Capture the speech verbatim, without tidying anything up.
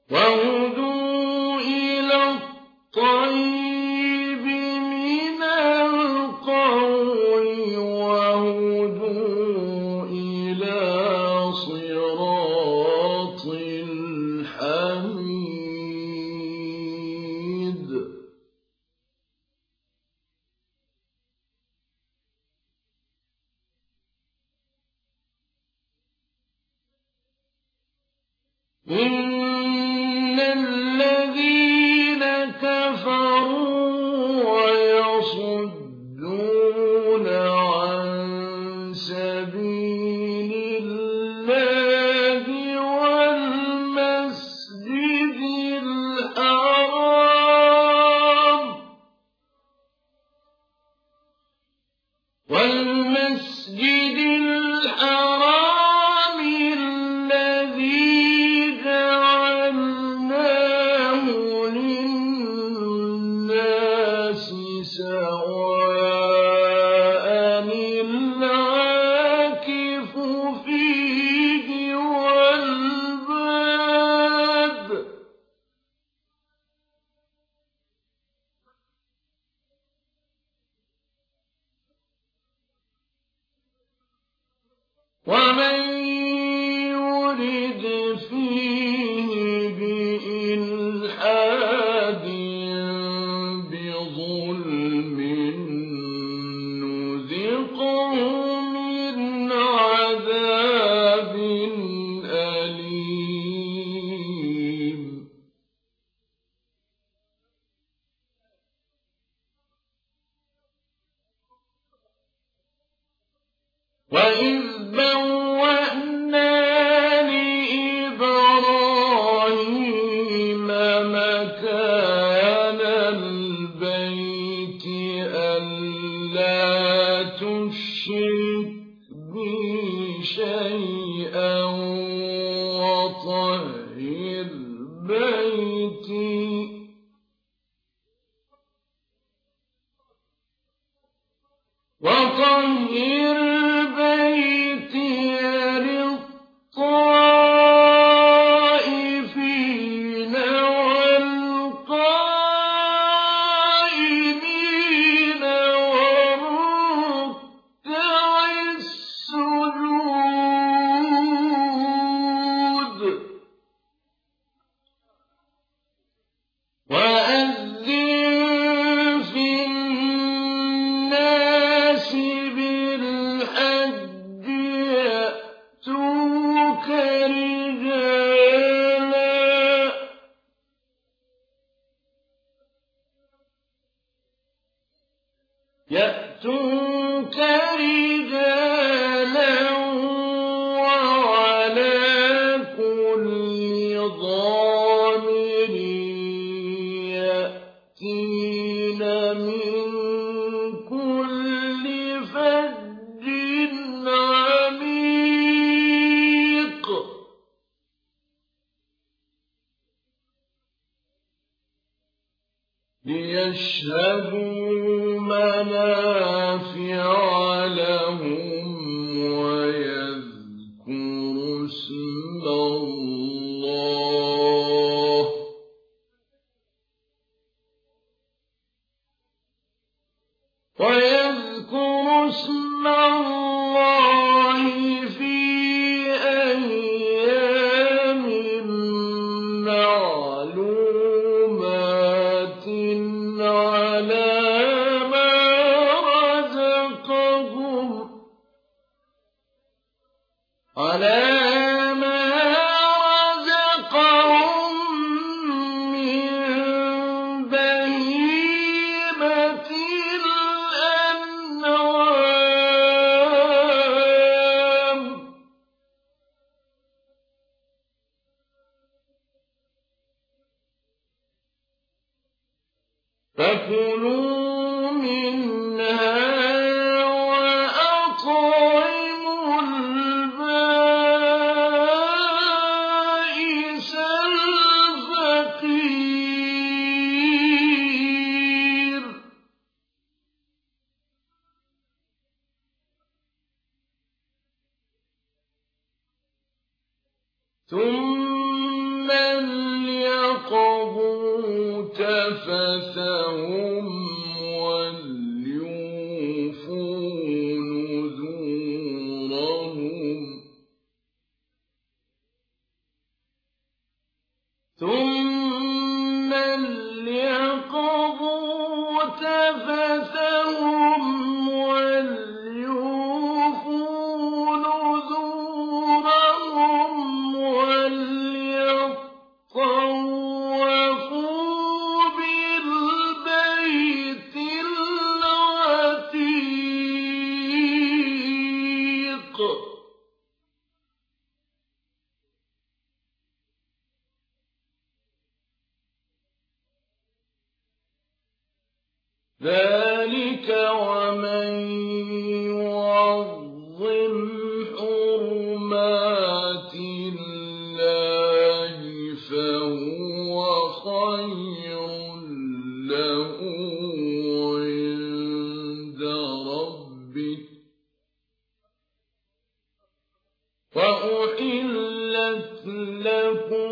وهدوا إلى الطيب من القول وهدوا إلى صراط الحميد. إن الذين كفروا ويصدون عن سبيل الله والمسجد الحرام والمسجد الحرام الذي جعلناه للناس سواء العاكف فيه والباد. ومن يرد فيه بإلحاد بظلم نذقه من عذاب أليم. وإذ بوأنا لإبراهيم مكان البيت ألا تشرك بي شيئا وطهر بيتي وطهر بيتي للطائفين والقائمين والركع السجود. وأذن في الناس بالحج يأتوك رجالا يأتوك رجالا وعلى كل ضامر يأتين من كل فج عميق. ليشهدوا منافع لهم ويذكروا اسم الله ويذكروا اسم الله في أيام معلومات على ما رزقهم على ما رزقهم من بهيمة الأنعام. فكلوا منها وأطعموا البائس الفقير. ثم تَفَثَهُمْ وَلْيُوفُوا نُذُورَهُمْ ثُمَّ لْيَقْضُوا تَفَثَهُمْ وَلْيُوفُوا نُذُورَهُمْ وَلْيَطَّوَّفُوا بِالْبَيْتِ الْعَتِيقِ ذَلِكَ وَمَن يُعَظِّمْ حُرُمَاتِ اللَّهِ فَهُوَ خَيْرٌ لَّهُ عِندَ رَبِّهِ وَأُحِلَّتْ لَكُمْ